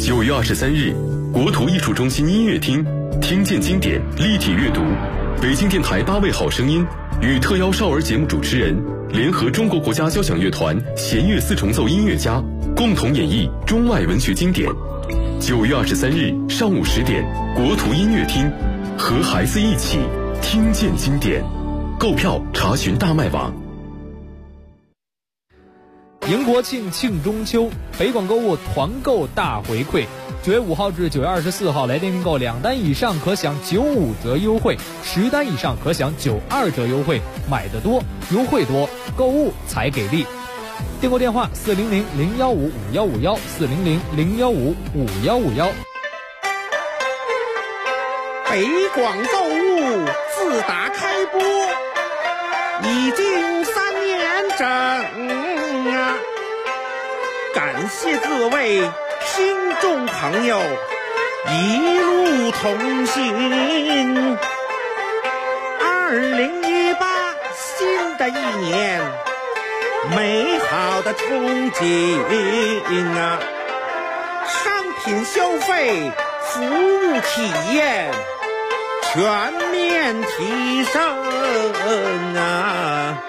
9月23日，国图艺术中心音乐厅，听见经典立体阅读，北京电台8位好声音与特邀少儿节目主持人联合中国国家交响乐团弦乐四重奏音乐家，共同演绎中外文学经典。9月23日上午10点，国图音乐厅，和孩子一起听见经典。购票查询大麦网。 迎国庆，庆中秋，北广购物团购大回馈，9月5号至9月24号来电订购2单以上可享95折优惠，10单以上可享92折优惠，买得多，优惠多，购物才给力。订购电话400-015-5151400-015-515。 北广购物自打开播已经3年整啊！感谢各位听众朋友一路同行。2018新的一年，美好的憧憬啊！商品消费，服务体验全面提升啊！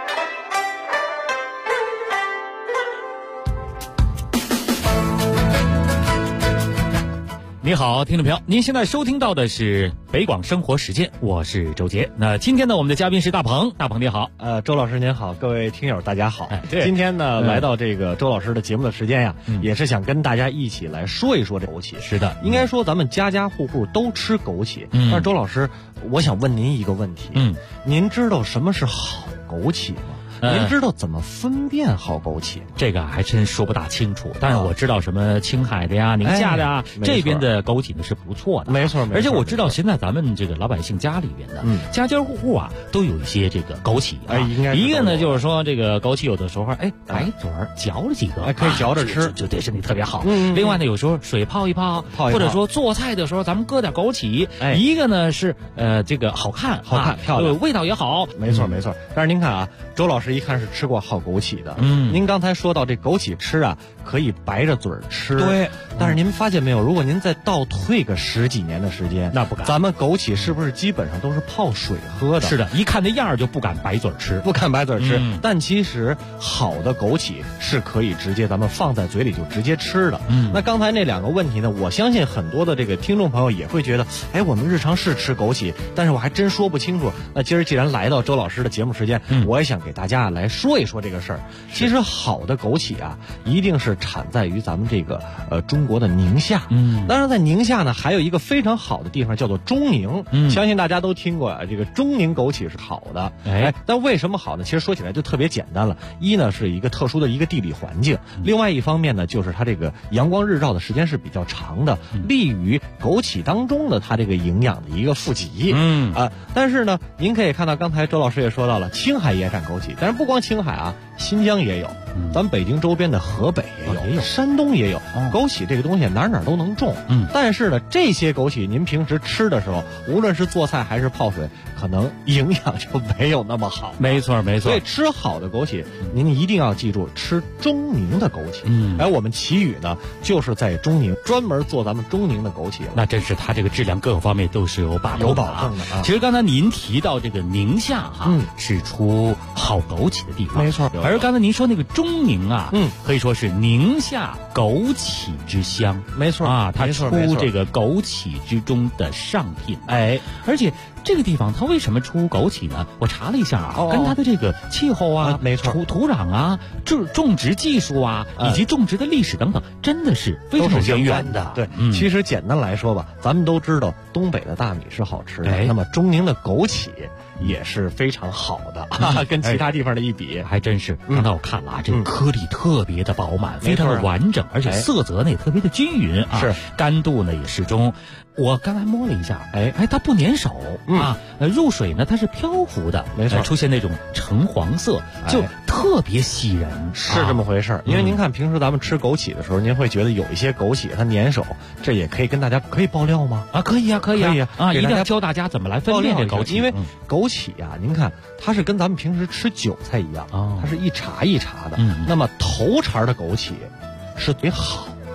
你好，听众朋友，您现在收听到的是北广生活实践，我是周杰。那今天呢，我们的嘉宾是大鹏，大鹏你好。 周老师您好，各位听友大家好。 对， 今天呢，来到这个周老师的节目的时间呀，也是想跟大家一起来说一说这枸杞。 是的， 应该说咱们家家户户都吃枸杞。但是周老师，我想问您一个问题。您知道什么是好枸杞吗？您知道怎么分辨好枸杞吗？ 这个还真说不大清楚，但是我知道什么青海的呀、宁夏的呀，这边的枸杞呢是不错的， 没错。 而且我知道现在咱们这个老百姓家里边的，家家户户啊都有一些这个枸杞啊。 应该一个呢就是说这个枸杞有的时候白嘴儿嚼了几个， 可以嚼着吃， 就对身体特别好。另外呢，有时候水泡一泡，或者说做菜的时候咱们搁点枸杞。一个呢是这个好看漂亮，味道也好。 没错。但是您看啊，周老师一看是吃过好枸杞的。您刚才说到这枸杞吃啊，可以白着嘴吃。 对。 但是您发现没有，如果您再倒退个10几年的时间， 那不敢。 咱们枸杞是不是基本上都是泡水喝的？ 是的，一看那样就不敢白嘴吃， 但其实好的枸杞是可以直接咱们放在嘴里就直接吃的。那刚才那2个问题呢，我相信很多的这个听众朋友也会觉得，我们日常是吃枸杞，但是我还真说不清楚。那今儿既然来到周老师的节目时间，我也想给大家来说一说这个事儿。其实好的枸杞啊，一定是产在于咱们这个中国的宁夏。当然在宁夏呢，还有一个非常好的地方叫做中宁。相信大家都听过啊，这个中宁枸杞是好的。但为什么好呢？其实说起来就特别简单了。一呢是一个特殊的一个地理环境，另外一方面呢就是它这个阳光日照的时间是比较长的，利于枸杞当中的它这个营养的一个富集。但是呢，您可以看到刚才周老师也说到了，青海也产枸杞，但是不光青海啊，新疆也有，咱们北京周边的河北也有，山东也有。枸杞这个东西哪都能种。但是呢，这些枸杞您平时吃的时候，无论是做菜还是泡水，可能营养就没有那么好。 没错。 所以吃好的枸杞，您一定要记住吃中宁的枸杞。我们奇宇呢，就是在中宁专门做咱们中宁的枸杞。 那真是它这个质量各个方面都是有把握的， 有保证的啊。 其实刚才您提到这个宁夏是出好枸杞的地方， 没错。 而刚才您说那个中宁啊，可以说是宁夏枸杞之乡， 没错啊，它出这个枸杞之中的上品。而且这个地方它为什么出枸杞呢？我查了一下啊，跟它的这个气候啊， 没错， 土壤啊，种植技术啊，以及种植的历史等等，真的是非常渊源的。 对，其实简单来说吧，咱们都知道东北的大米是好吃的，那么中宁的枸杞也是非常好的跟其他地方的一比， 还真是。刚才我看了啊，这个颗粒特别的饱满，非常的完整，而且色泽呢也特别的均匀啊， 是干度呢也适中。我刚才摸了一下，它不粘手啊，入水呢它是漂浮的， 没错， 出现那种橙黄色，就特别吸人， 是这么回事。因为您看平时咱们吃枸杞的时候，您会觉得有一些枸杞它粘手，这也可以跟大家可以爆料吗？ 可以啊，一定要教大家怎么来分辨这枸杞。 因为枸杞啊，您看它是跟咱们平时吃韭菜一样，它是一茬一茬的。那么头茬的枸杞是最好的。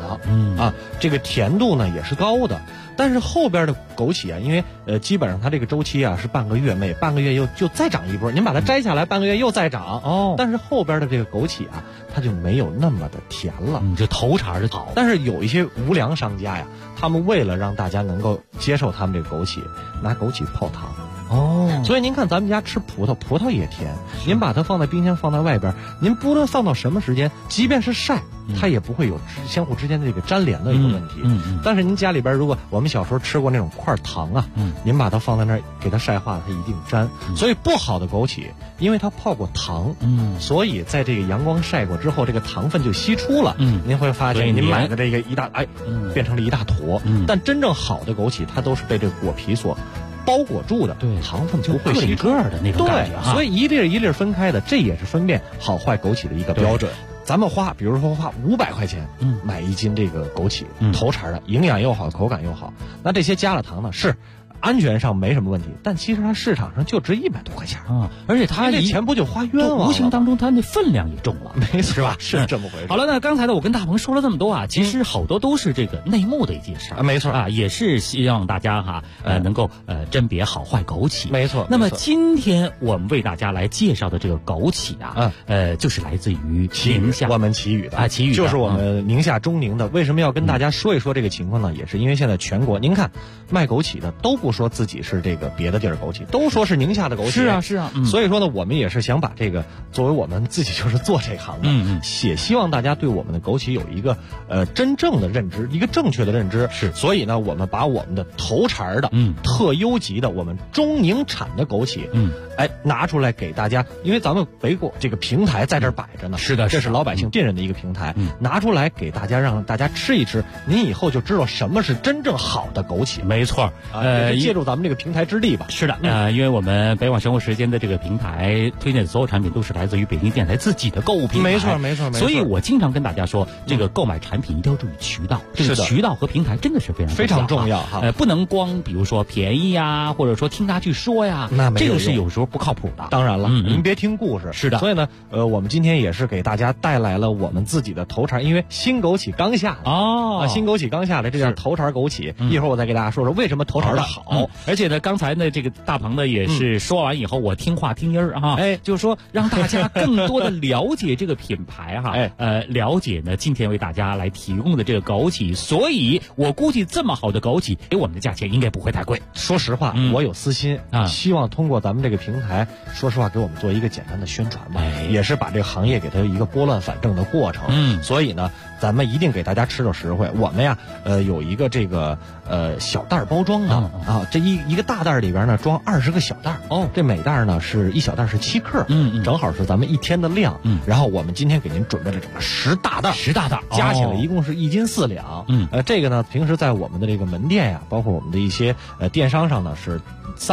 的，这个甜度呢也是高的。但是后边的枸杞啊，因为基本上它这个周期啊是半个月，每半个月就再长一波，您把它摘下来半个月又再长但是后边的这个枸杞啊，它就没有那么的甜了， 就头茬的好。 但是有一些无良商家呀，他们为了让大家能够接受他们这个枸杞，拿枸杞泡糖。所以您看咱们家吃葡萄也甜，您把它放在冰箱放在外边，您不论放到什么时间，即便是晒，它也不会有相互之间的这个粘连的一个问题。但是您家里边如果我们小时候吃过那种块糖啊，您把它放在那儿给它晒化了，它一定粘。所以不好的枸杞，因为它泡过糖，所以在这个阳光晒过之后，这个糖分就析出了。您会发现您买的这个变成了一大坨。但真正好的枸杞，它都是被这个果皮所包裹住的， 对， 糖分就不会吸个的那种感觉对，所以一粒一粒分开的，这也是分辨好坏枸杞的一个标准。咱们比如说花500块钱，买1斤这个枸杞，头茬的，营养又好，口感又好。那这些加了糖呢，是安全上没什么问题，但其实它市场上就值100多块钱而且它这钱不就花冤枉了？ 无形当中它那分量也重了， 没错， 是吧？ 是这么回事。 好了，那刚才呢，我跟大鹏说了这么多其实好多都是这个内幕的一件事没错也是希望大家能够甄别好坏枸杞， 没错。 那么今天我们为大家来介绍的这个枸杞就是来自于宁夏， 我们祁宇的祁宇就是我们宁夏中宁的。为什么要跟大家说一说这个情况呢？也是因为现在全国您看卖枸杞的都不说自己是这个别的地儿枸杞，都说是宁夏的枸杞。 是啊所以说呢，我们也是想把这个作为我们自己就是做这行的，也希望大家对我们的枸杞有一个真正的认知，一个正确的认知。所以呢，我们把我们的头茬的特优级的我们中宁产的枸杞拿出来给大家，因为咱们北果这个平台在这儿摆着呢， 是的， 这是老百姓信任的一个平台，拿出来给大家，让大家吃一吃，您以后就知道什么是真正好的枸杞。 没错， 借助咱们这个平台之力吧。 是的，因为我们北网生活时间的这个平台推荐的所有产品都是来自于北京电台自己的购物平台。 没错。 所以我经常跟大家说，这个购买产品一定要注意渠道，这个渠道和平台真的是非常重要不能光比如说便宜或者说听他去说那这个是有时候不靠谱的。 当然了，您别听故事。 是的。 所以呢，我们今天也是给大家带来了我们自己的头茬，因为新枸杞刚下新枸杞刚下来，这叫头茬枸杞。一会儿我再给大家说说为什么头茬的好。 而且呢，刚才呢这个大鹏呢也是说完以后，我听话听音儿就是说让大家更多的了解这个品牌了解呢今天为大家来提供的这个枸杞，所以我估计这么好的枸杞给我们的价钱应该不会太贵。 说实话，我有私心希望通过咱们这个平台，说实话给我们做一个简单的宣传吧，也是把这个行业给它一个拨乱反正的过程。所以呢，咱们一定给大家吃到实惠。我们呀，有一个这个小袋包装的这一个大袋里边呢装20个小袋这每袋呢是1小袋是7克，正好是咱们1天的量。然后我们今天给您准备了整个10大袋，加起来一共是1斤4两。这个呢平时在我们的这个门店呀，包括我们的一些电商上呢是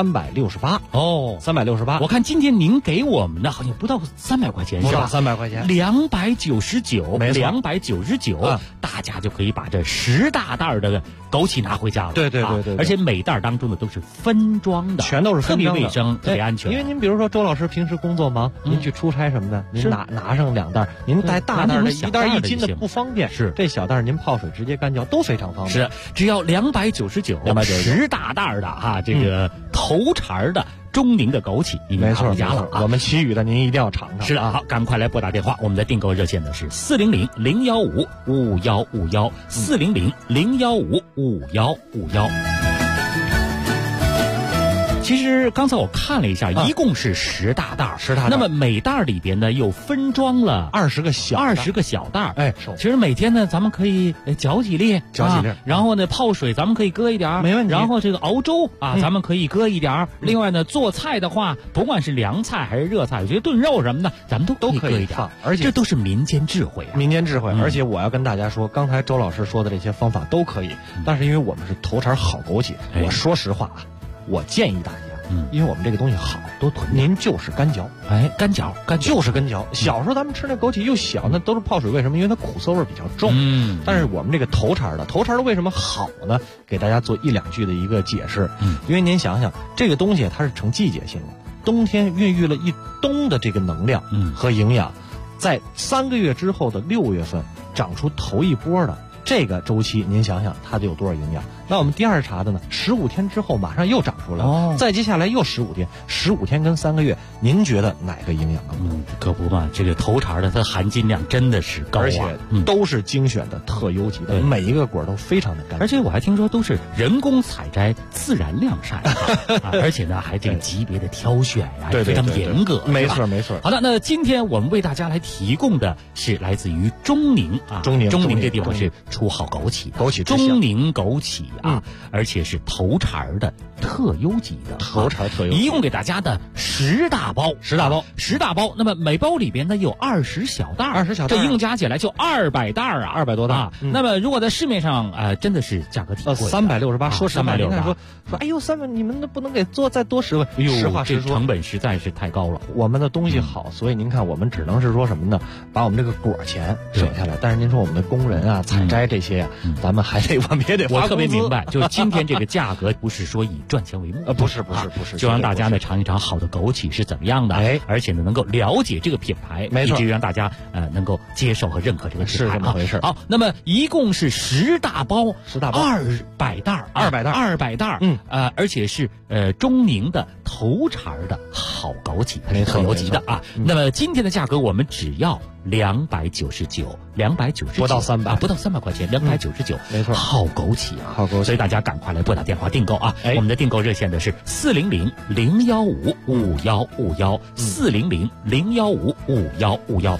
368 368。 我看今天您给我们的好像不到300块钱， 不到300块钱 ，299，大家就可以把这10大袋的枸杞拿回家了。 对， 而且每袋当中的都是分装的， 全都是分装的， 特别卫生，特别安全。 因为您比如说周老师平时工作忙，您去出差什么的，您拿上2袋，您带大袋的1袋1斤的不方便，这小袋您泡水直接干嚼都非常方便。 是，只要299，10大袋的这个头茬的中宁的枸杞，你们拿回家了我们祁宇的您一定要尝尝。 是的，好，赶快来拨打电话，我们的订购热线呢是400-015-5151，400-015-5151。其实刚才我看了一下，一共是10大袋，10大袋。那么每袋里边呢又分装了 20个小袋。 其实每天呢咱们可以搅几粒，然后呢泡水咱们可以搁一点， 没问题。 然后这个熬粥咱们可以搁一点。另外呢做菜的话，不管是凉菜还是热菜，我觉得炖肉什么的咱们都可以搁一点。 而且这都是民间智慧而且我要跟大家说，刚才周老师说的这些方法都可以，但是因为我们是头茬好枸杞，我说实话我建议大家，因为我们这个东西好，多囤，您就是干嚼， 干嚼就是干嚼。小时候咱们吃那枸杞又小，那都是泡水，为什么？因为它苦涩味比较重。但是我们这个头茬的为什么好呢？给大家做1、2句的一个解释。因为您想想，这个东西它是成季节性的，冬天孕育了一冬的这个能量和营养，在3个月之后的6月份长出头一波的这个周期您想想它得有多少营养？那我们第二茬的呢，15天之后马上又长出来了，再接下来又15天，15天跟3个月，您觉得哪个营养更高？ 可不嘛，这个头茬的它含金量真的是高啊， 而且都是精选的特优级的，每一个果都非常的干净， 而且我还听说都是人工采摘、自然晾晒，而且呢还这个级别的挑选呀，非常严格。 没错没错。 好的，那今天我们为大家来提供的是来自于中宁啊，中宁这地方是出好枸杞的， 枸杞中宁枸杞啊，而且是头茬的特优级的， 头茬特优， 一共给大家的10大包，那么每包里边呢有20小袋，这一共加起来就200袋啊 ，200多袋。 那么如果在市面上真的是价格挺贵 ，368，说实话，您看说，哎呦 ，300， 你们不能给再多10位，实话实说， 成本实在是太高了。 我们的东西好，所以您看我们只能是说什么呢？把我们这个果钱省下来，但是您说我们的工人啊、采摘这些咱们我们也得发工资。 我特别明白，就是今天这个价格不是说以赚钱为目的， 不是， 就让大家呢尝一尝好的枸杞是怎么样的，而且呢能够了解这个品牌，以至于让大家能够接受和认可这个品牌， 是这么回事。 好，那么一共是10大包，200袋，200袋，而且是中宁的头茬的好枸杞，它是特优级的啊。那么今天的价格我们只要299， 不到300 块钱，299， 没错， 好枸杞啊，好枸杞，所以大家赶快来拨打电话订购啊！我们的订购热线的是400-015-5151，400-015-5151。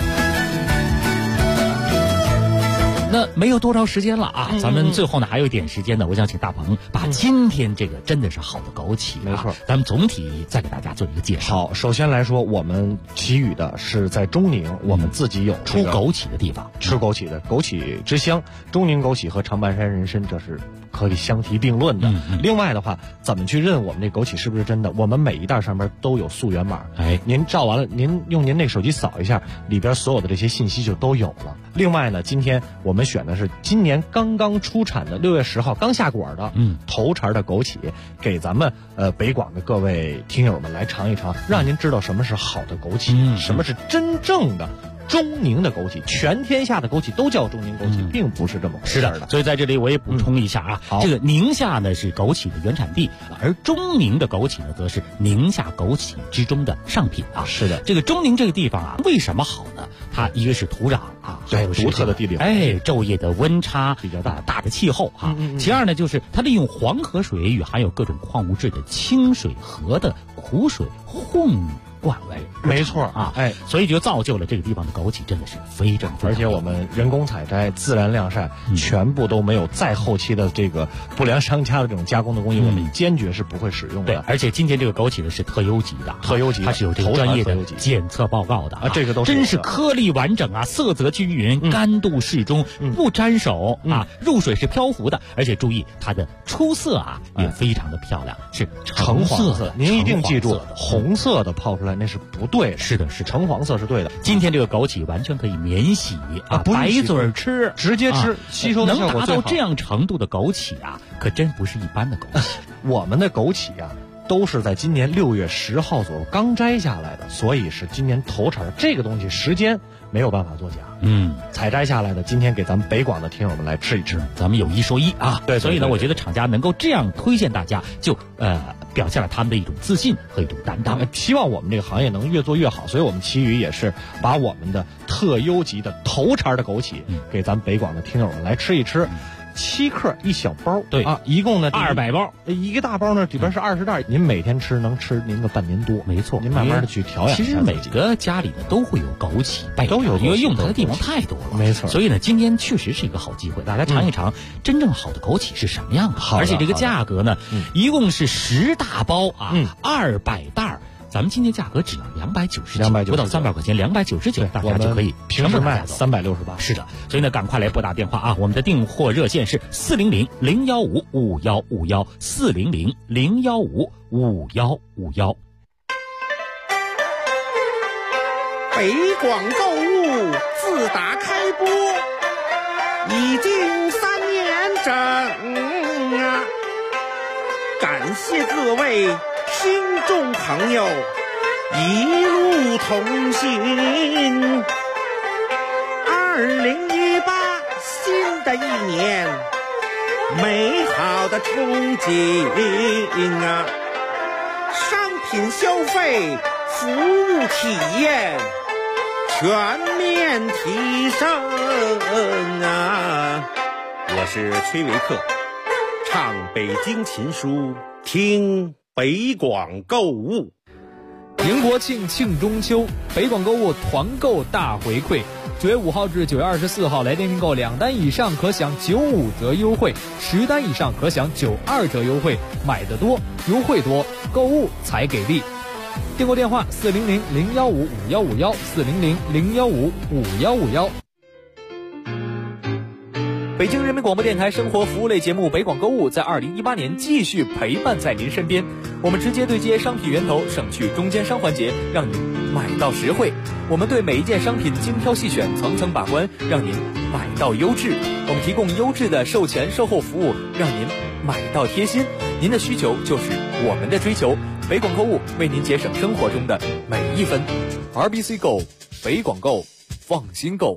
那没有多少时间了啊，咱们最后呢还有一点时间呢，我想请大鹏把今天这个真的是好的枸杞， 没错， 咱们总体再给大家做一个介绍。 好，首先来说，我们给予的是在中宁，我们自己有出枸杞的地方， 吃枸杞的枸杞之乡，中宁枸杞和长白山人参这是可以相提并论的。另外的话，怎么去认我们这枸杞是不是真的？我们每一袋上面都有溯源码，您照完了，您用您那手机扫一下，里边所有的这些信息就都有了。另外呢，今天我们选的是今年刚刚出产的6月10号刚下果的头茬的枸杞，给咱们北广的各位听友们来尝一尝，让您知道什么是好的枸杞，什么是真正的中宁的枸杞。全天下的枸杞都叫中宁枸杞，并不是这么回事的。 所以在这里我也补充一下啊，这个宁夏呢是枸杞的原产地，而中宁的枸杞呢则是宁夏枸杞之中的上品啊。 是的， 这个中宁这个地方啊，为什么好呢？它一个是土壤啊，还有独特的地理， 昼夜的温差比较大的气候啊。其二呢，就是它利用黄河水与含有各种矿物质的清水河的苦水混灌为， 没错啊，所以就造就了这个地方的枸杞真的是非常， 而且我们人工采摘、自然晾晒，全部都没有再后期的这个不良商家的这种加工的工艺，我们坚决是不会使用的。 对，而且今天这个枸杞呢是特优级的，它是有这个专业的检测报告的啊， 这个都真是颗粒完整啊，色泽均匀，干度适中，不沾手啊，入水是漂浮的，而且注意它的出色啊也非常的漂亮，是橙黄色。 您一定记住，红色的泡出来那是不对的， 是的， 橙黄色是对的。 今天这个枸杞完全可以免洗啊，白嘴吃， 直接吃，吸收的效果最好。 能达到这样程度的枸杞啊，可真不是一般的枸杞。 我们的枸杞啊，都是在今年6月10号左右刚摘下来的，所以是今年头茬。这个东西时间没有办法作假，采摘下来的，今天给咱们北广的听友们来吃一吃， 咱们有一说一啊。 对， 所以呢，我觉得厂家能够这样推荐大家，就表现了他们的一种自信和一种担当。 希望我们这个行业能越做越好，所以我们奇宇也是把我们的特优级的头茬的枸杞给咱们北广的听友们来吃一吃。7克一小包， 对啊，一共呢 200包， 一个大包呢里边是20袋，您每天吃能吃您个半年多， 没错。 您慢慢的去调养。 其实每个家里呢都会有枸杞， 都有， 因为用它的地方太多了， 没错。 所以呢，今天确实是一个好机会，大家尝一尝真正好的枸杞是什么样的。而且这个价格呢，一共是10大包啊，200袋。咱们今天价格只要299，不到300块钱，299，大家就可以平时卖368。 是的，所以呢，赶快来拨打电话啊！我们的订货热线是400-015-5151，400-015-5151。 北广购物自打开播已经3年整啊！感谢各位听众朋友一路同行，2018新的一年，美好的憧憬啊！商品消费、服务体验全面提升啊！我是崔维克，唱北京琴书，听北广购物。 迎国庆，庆中秋，北广购物团购大回馈。9月5号至9月24号，来电订购2单以上可享95折优惠，10单以上可享92折优惠。买得多，优惠多，购物才给力。订购电话400-015-5151，400-015-5151。北京人民广播电台生活服务类节目《北广购物》在2018年继续陪伴在您身边。我们直接对接商品源头，省去中间商环节，让您买到实惠。我们对每一件商品精挑细选，层层把关，让您买到优质。我们提供优质的售前售后服务，让您买到贴心。您的需求就是我们的追求。北广购物为您节省生活中的每一分。RBC 购，北广购，放心购。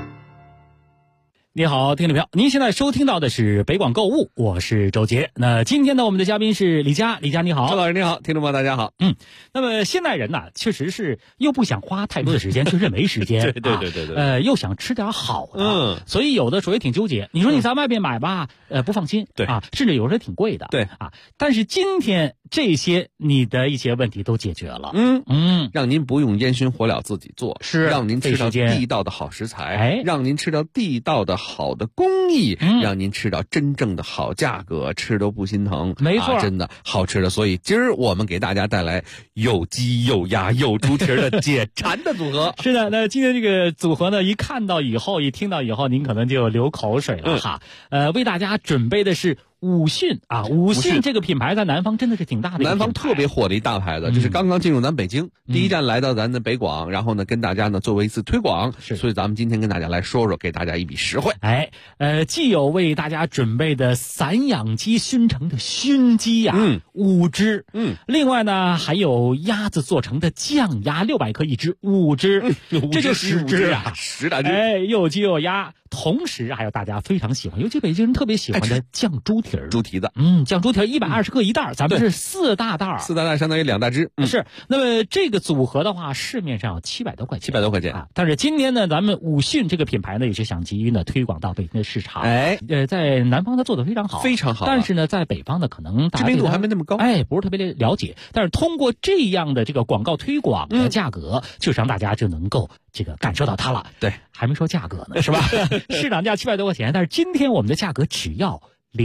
你好，听众朋友，您现在收听到的是北广购物，我是周杰。那今天呢，我们的嘉宾是李佳，李佳你好。 周老师你好，听众朋友大家好。 那么现代人呢，确实是又不想花太多的时间，确实没时间， 对， 又想吃点好的，所以有的时候也挺纠结。你说你在外面买吧，不放心， 对啊，甚至有时候挺贵的， 对啊。但是今天这些你的一些问题都解决了， 让您不用烟熏火燎自己做， 是让您吃到地道的好食材，让您吃到地道的好的工艺，让您吃到真正的好价格，吃都不心疼， 没错， 真的好吃的。所以今儿我们给大家带来有鸡有鸭有猪蹄的解馋的组合。 是的，那今天这个组合呢，一看到以后，一听到以后，您可能就流口水了哈。为大家准备的是武训啊，武训这个品牌在南方真的是挺大的一个品牌， 南方特别火的一大牌子，就是刚刚进入咱北京，第一站来到咱的北广，然后呢跟大家呢作为一次推广，所以咱们今天跟大家来说说，给大家一笔实惠。 既有为大家准备的散养鸡熏成的熏鸡呀，5只，另外呢还有鸭子做成的酱鸭600克一只，5只，这就10只啊 ，10大只， 又鸡又鸭。同时还有大家非常喜欢，尤其北京人特别喜欢的酱猪蹄儿， 猪蹄子， 酱猪蹄儿120克一袋，咱们是4大袋 ，4大袋相当于2大只， 是。那么这个组合的话，市面上有700多块钱 ，700多块钱啊。但是今天呢，咱们武训这个品牌呢，也是想急于呢推广到北京的市场，在南方它做得非常好， 非常好， 但是呢，在北方呢，可能知名度还没那么高， 不是特别了解。但是通过这样的这个广告推广的价格，就让大家就能够这个感受到它了。 对， 还没说价格呢，是吧？市场价700多块钱，但是今天我们的价格只要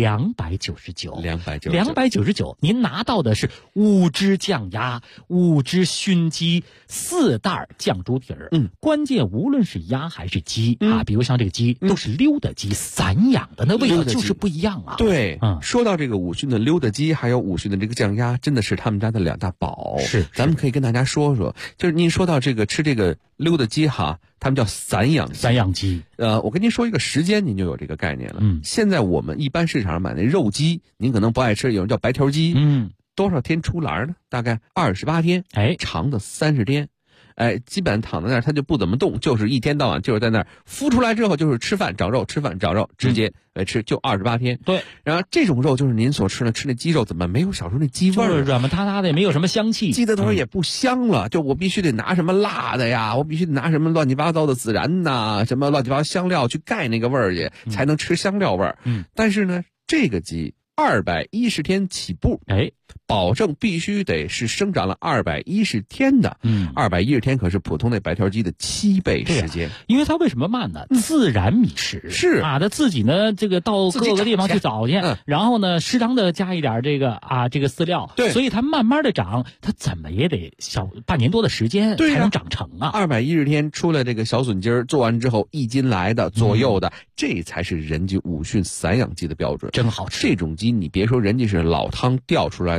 299，您拿到的是5只酱鸭、5只熏鸡、4袋酱猪蹄儿。关键无论是鸭还是鸡啊，比如像这个鸡都是溜达鸡，散养的，那味道就是不一样啊。 对，说到这个武训的溜达鸡，还有武训的这个酱鸭，真的是他们家的2大宝。 是， 咱们可以跟大家说说，就是您说到这个吃这个溜达鸡哈，他们叫散养鸡。 我跟您说一个时间，您就有这个概念了。现在我们一般市场上买那肉鸡，您可能不爱吃，有人叫白条鸡。多少天出栏呢？大概28天，长的30天。基本躺在那儿，它就不怎么动，就是一天到晚就是在那儿孵出来之后就是吃饭找肉，吃饭找肉，直接吃，就28天。 对， 然后这种肉就是您所吃的那鸡肉，怎么没有小时候那鸡味儿？ 就是软不塌塌的，也没有什么香气， 鸡的头也不香了。就我必须得拿什么辣的呀，我必须得拿什么乱七八糟的孜然呐，什么乱七八糟香料去盖那个味儿去，才能吃香料味儿。但是呢，这个鸡210天起步，保证必须得是生长了210天的，210天可是普通那白条鸡的7倍时间。 因为它为什么慢呢？自然觅食是啊，它自己呢这个到各个地方去找去，然后呢适当的加一点这个饲料， 对， 所以它慢慢的长，它怎么也得半年多的时间才能长成啊。 210天出来这个小笋鸡儿，做完之后1斤来的左右的，这才是人家武训散养鸡的标准， 真好吃。 这种鸡你别说人家是老汤调出来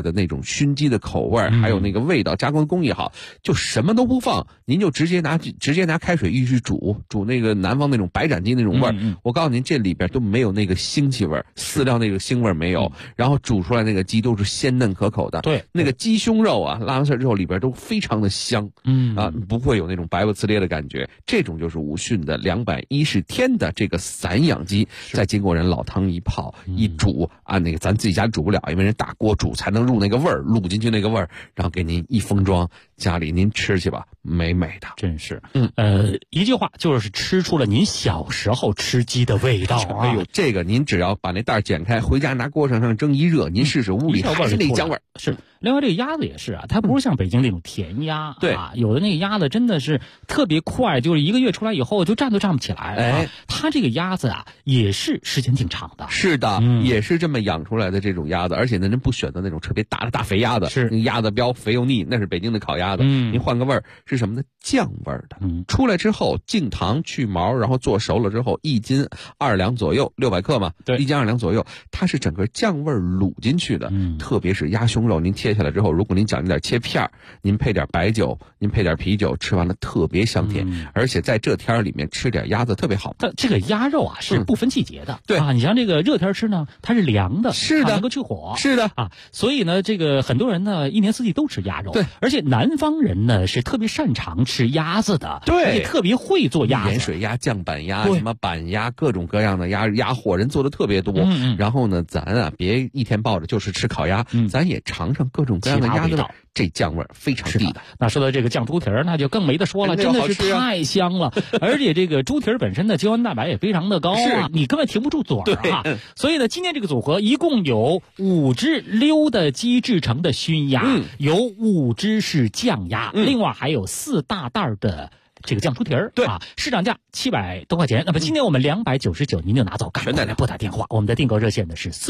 来的那种熏鸡的口味，还有那个味道，加工工艺好，就什么都不放，您就直接拿开水一去煮那个南方那种白斩鸡那种味儿。我告诉您，这里边都没有那个腥气味，饲料那个腥味没有，然后煮出来那个鸡都是鲜嫩可口的。 对， 那个鸡胸肉啊，拉完丝之后里边都非常的香，不会有那种白不呲咧的感觉。这种就是武训的210天的这个散养鸡，再经过人老汤一泡一煮啊，那个咱自己家煮不了，因为人大锅煮才能入那个味儿，卤进去那个味儿，然后给您一封装，家里您吃去吧，美美的， 真是。一句话就是吃出了您小时候吃鸡的味道啊！ 哎呦，这个您只要把那袋剪开，回家拿锅上蒸一热，您试试屋里还是那姜味儿。 是。另外这个鸭子也是啊，它不是像北京那种甜鸭， 对啊，有的那个鸭子真的是特别快，就是1个月出来以后就站都站不起来。它这个鸭子啊也是时间挺长的。 是的，也是这么养出来的这种鸭子，而且呢，人不选择那种特别大的大肥鸭子， 是那鸭子膘肥又腻，那是北京的烤鸭子。您换个味儿是什么呢？酱味儿的。出来之后净糖去毛，然后做熟了之后1斤2两左右，600克嘛，对，1斤2两左右，它是整个酱味儿卤进去的。特别是鸭胸肉，您切下来之后，如果您讲究点切片儿，您配点白酒，您配点啤酒，吃完了特别香甜，而且在这天里面吃点鸭子特别好。 这个鸭肉啊是不分季节的， 对啊，你像这个热天吃呢，它是凉的， 是的， 能够去火， 是的啊，所以呢，这个很多人呢1年4季都吃鸭肉， 对， 而且南方人呢是特别擅长吃鸭子的， 对， 而且特别会做鸭子， 盐水鸭、酱板鸭、什么板鸭，各种各样的鸭货，人做的特别多。然后呢，咱啊别一天抱着就是吃烤鸭，咱也尝尝各种各样的鸭子味，这酱味非常地道。 那说到这个酱猪蹄儿，那就更没得说了，真的是太香了。而且这个猪蹄儿本身的胶原蛋白也非常的高啊，你根本停不住嘴儿啊。所以呢，今天这个组合一共有5只溜的鸡制成的熏鸭，有5只是酱鸭，另外还有4大袋的这个酱猪蹄儿，对啊，市场价700多块钱。那么今天我们299，您就拿走，赶快来拨打电话。我们的订购热线呢是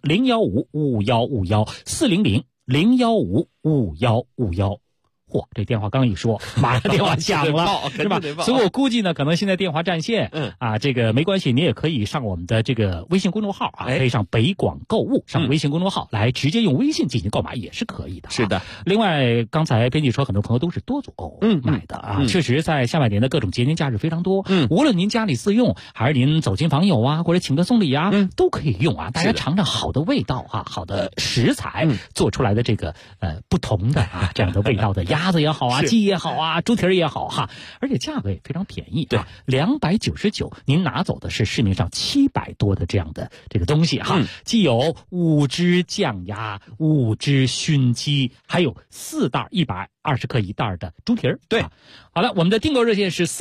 400-015-5151，400-015-5151。嚯，这电话刚一说，马上电话响了，是吧？所以我估计呢，可能现在电话占线，这个没关系，你也可以上我们的这个微信公众号啊，可以上北广购物，上微信公众号来直接用微信进行购买也是可以的。 是的。 另外，刚才编辑说，很多朋友都是多组购买的啊，确实在下半年的各种节年假日非常多，无论您家里自用，还是您走亲访友啊，或者请客送礼啊，都可以用啊。大家尝尝好的味道啊，好的食材做出来的这个不同的啊这样的味道的鸭子也好啊，鸡也好啊，猪蹄儿也好哈，而且价格也非常便宜，对，299，您拿走的是市面上700多的这样的这个东西哈，既有5只酱鸭、5只熏鸡，还有4袋120克一袋的猪蹄儿。 对， 好了，我们的订购热线是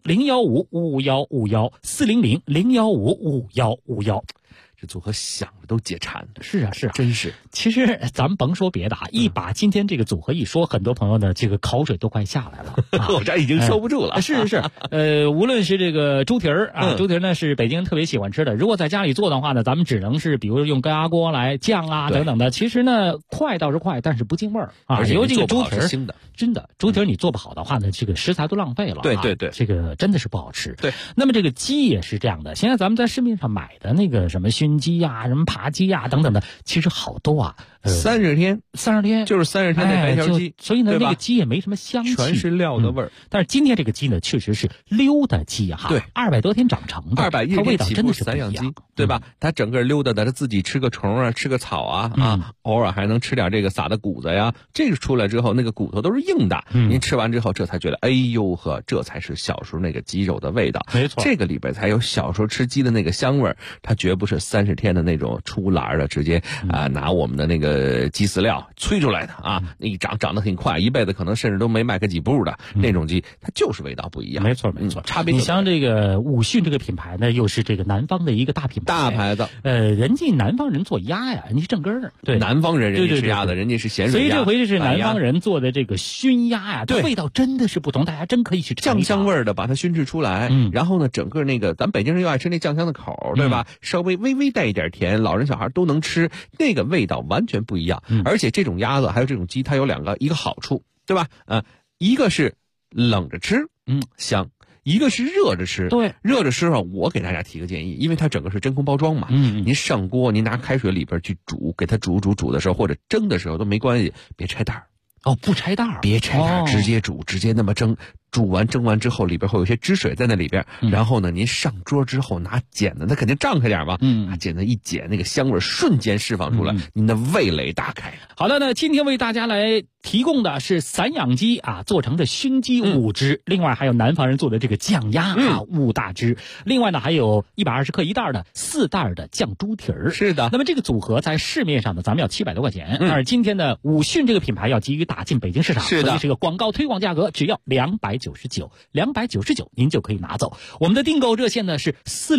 400-015-5151，400-015-5151。 这组合想着都解馋。 是啊，是啊， 真是。 其实咱们甭说别的啊，一把今天这个组合一说，很多朋友呢这个口水都快下来了， 我这已经收不住了。 是，无论是这个猪蹄儿啊，猪蹄儿呢是北京人特别喜欢吃的。如果在家里做的话呢，咱们只能是比如用高压锅来酱啊等等的。其实呢，快倒是快，但是不进味儿啊。 而且尤其是猪蹄儿， 真的猪蹄儿你做不好的话呢，这个食材都浪费了。 对， 这个真的是不好吃。 对， 那么这个鸡也是这样的。现在咱们在市面上买的那个什么熏鸡呀、什么扒鸡呀等等的，其实好多啊。 30天就是30天的白条鸡， 所以呢，那个鸡也没什么香气， 全是料的味儿。 但是今天这个鸡呢，确实是溜达鸡哈，对，200多天长成的 ，210 它味道真的是散养鸡，对吧？它整个溜达的，它自己吃个虫啊，吃个草啊，偶尔还能吃点这个撒的谷子呀。这个出来之后，那个骨头都是硬的，您吃完之后，这才觉得，哎呦呵，这才是小时候那个鸡肉的味道。 没错， 这个里边才有小时候吃鸡的那个香味儿，它绝不是30天的那种出栏的，直接拿我们的那个鸡饲料催出来的啊，一长得很快，一辈子可能甚至都没迈开几步的那种鸡，它就是味道不一样。 没错， 差别。 你像这个武训这个品牌呢，又是这个南方的一个大品牌， 大牌子。 人家南方人做鸭呀，人家是正根儿，对， 南方人家吃鸭子，人家是咸水鸭。 所以这回是南方人做的这个熏鸭呀，对，味道真的是不同，大家真可以去尝一尝。 酱香味儿的把它熏制出来，然后呢，整个那个咱北京人又爱吃那酱香的口，对吧？稍微微微带一点甜，老人小孩都能吃，那个味道完全不一样。而且这种鸭子还有这种鸡，它有一个好处，对吧？一个是冷着吃，香； 一个是热着吃， 对， 热着吃我给大家提个建议，因为它整个是真空包装嘛，您上锅，您拿开水里边去煮，给它煮的时候或者蒸的时候都没关系，别拆袋不拆袋别拆袋直接煮，直接那么蒸。蒸完之后，里边会有一些汁水在那里边，然后呢，您上桌之后拿剪子，它肯定胀开点嘛，拿剪子一剪，那个香味瞬间释放出来，您的味蕾大开。 好的，那今天为大家来提供的是散养鸡做成的熏鸡5只，另外还有南方人做的这个酱鸭5大只，另外呢还有120克1袋的4袋的酱猪蹄儿。 是的， 那么这个组合在市面上呢，咱们要700多块钱，而今天的武训这个品牌要急于打进北京市场， 是的， 所以这个广告推广价格只要299，您就可以拿走。我们的订购热线呢是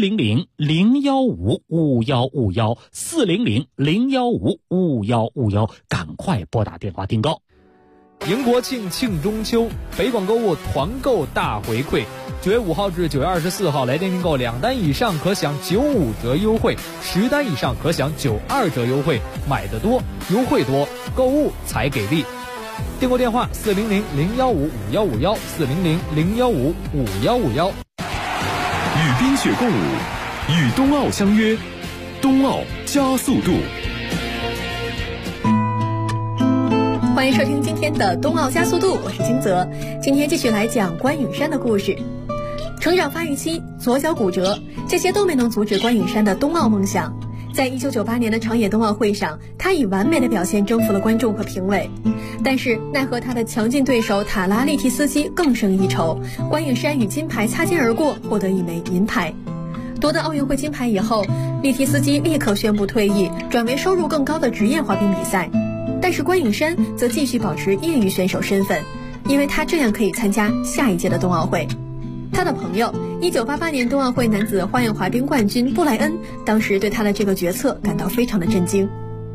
400-015-5151，400-015-5151，赶快拨打电话订购。 迎国庆庆中秋，北广购物团购大回馈，9月5号至9月24号来电订购2单以上可享95折优惠，10单以上可享92折优惠，买得多优惠多，购物才给力。订购电话400-015-5151，400-015-5151。 与冰雪共舞，与冬奥相约，冬奥加速度。 欢迎收听今天的冬奥加速度，我是金泽。今天继续来讲关允山的故事。成长发育期，左脚骨折，这些都没能阻止关允山的冬奥梦想。在1998年的长野冬奥会上，他以完美的表现征服了观众和评委，但是奈何他的强劲对手塔拉利提斯基更胜一筹，关允山与金牌擦肩而过，获得一枚银牌。夺得奥运会金牌以后，利提斯基立刻宣布退役，转为收入更高的职业滑冰比赛。但是关允山则继续保持业余选手身份，因为他这样可以参加下一届的冬奥会。他的朋友1988年冬奥会男子花样滑冰冠军布莱恩，当时对他的这个决策感到非常的震惊。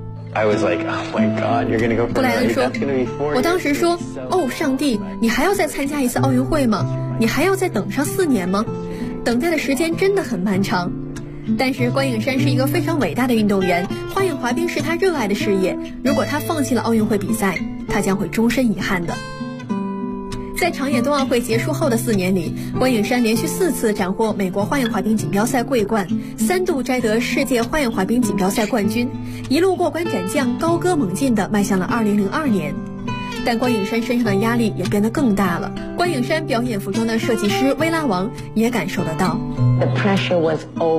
布莱恩说，我当时说，上帝，你还要再参加一次奥运会吗？你还要再等上4年吗？等待的时间真的很漫长。但是关允山是一个非常伟大的运动员，花样滑冰是他热爱的事业，如果他放弃了奥运会比赛，他将会终身遗憾的。在长野冬奥会结束后的4年里，关允山连续4次斩获美国花样滑冰锦标赛桂冠，3度摘得世界花样滑冰锦标赛冠军，一路过关斩将，高歌猛进地迈向了2002年。但关允山身上的压力也变得更大了，关允山表演服装的设计师薇拉王也感受得到。 The pressure was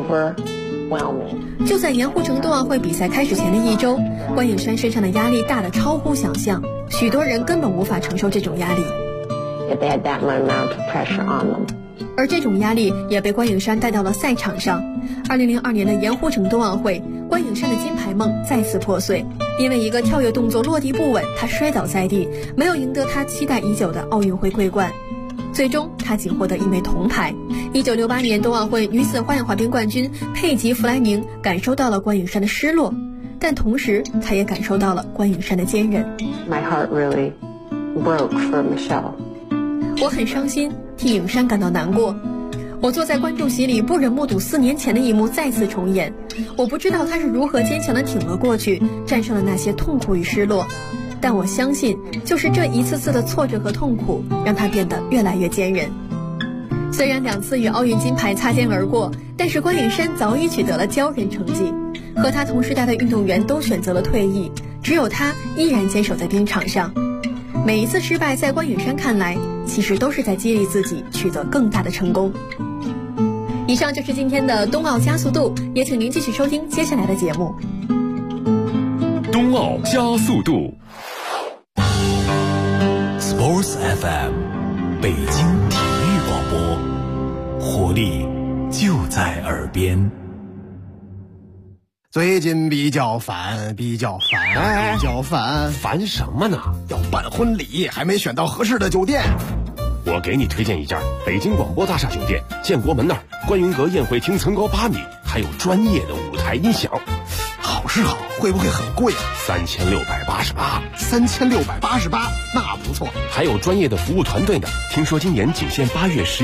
overwhelming. 就在盐湖城冬奥会比赛开始前的1周，关允山身上的压力大得超乎想象，许多人根本无法承受这种压力。 They had that amount of pressure on them. 而这种压力也被关允山带到了赛场上。2002年的盐湖城冬奥会，关允山的金牌梦再次破碎，因为一个跳跃动作落地不稳，他摔倒在地，没有赢得他期待已久的奥运会桂冠。最终他仅获得1枚铜牌。1968年冬奥会女子花样滑冰冠军佩吉·弗莱宁感受到了关允山的失落，但同时他也感受到了关允山的坚韧。 My heart really broke for Michelle. 我很伤心，替允山感到难过。我坐在观众席里，不忍目睹4年前的一幕再次重演。我不知道他是如何坚强地挺了过去，战胜了那些痛苦与失落。但我相信，就是这一次次的挫折和痛苦，让他变得越来越坚韧。虽然2次与奥运金牌擦肩而过，但是关允山早已取得了骄人成绩。和他同时代的运动员都选择了退役，只有他依然坚守在冰场上。每一次失败，在关允山看来，其实都是在激励自己取得更大的成功。以上就是今天的冬奥加速度，也请您继续收听接下来的节目。 冬奥加速度 Sports FM 北京体育广播，活力就在耳边。 最近比较烦， 烦什么呢？ 要办婚礼，还没选到合适的酒店。 我给你推荐一家北京广播大厦酒店，建国门那儿，观云阁宴会厅层高8米，还有专业的舞台音响。 好是好，会不会很贵 ？3688。 3688，那不错。 还有专业的服务团队呢。听说今年仅限8月10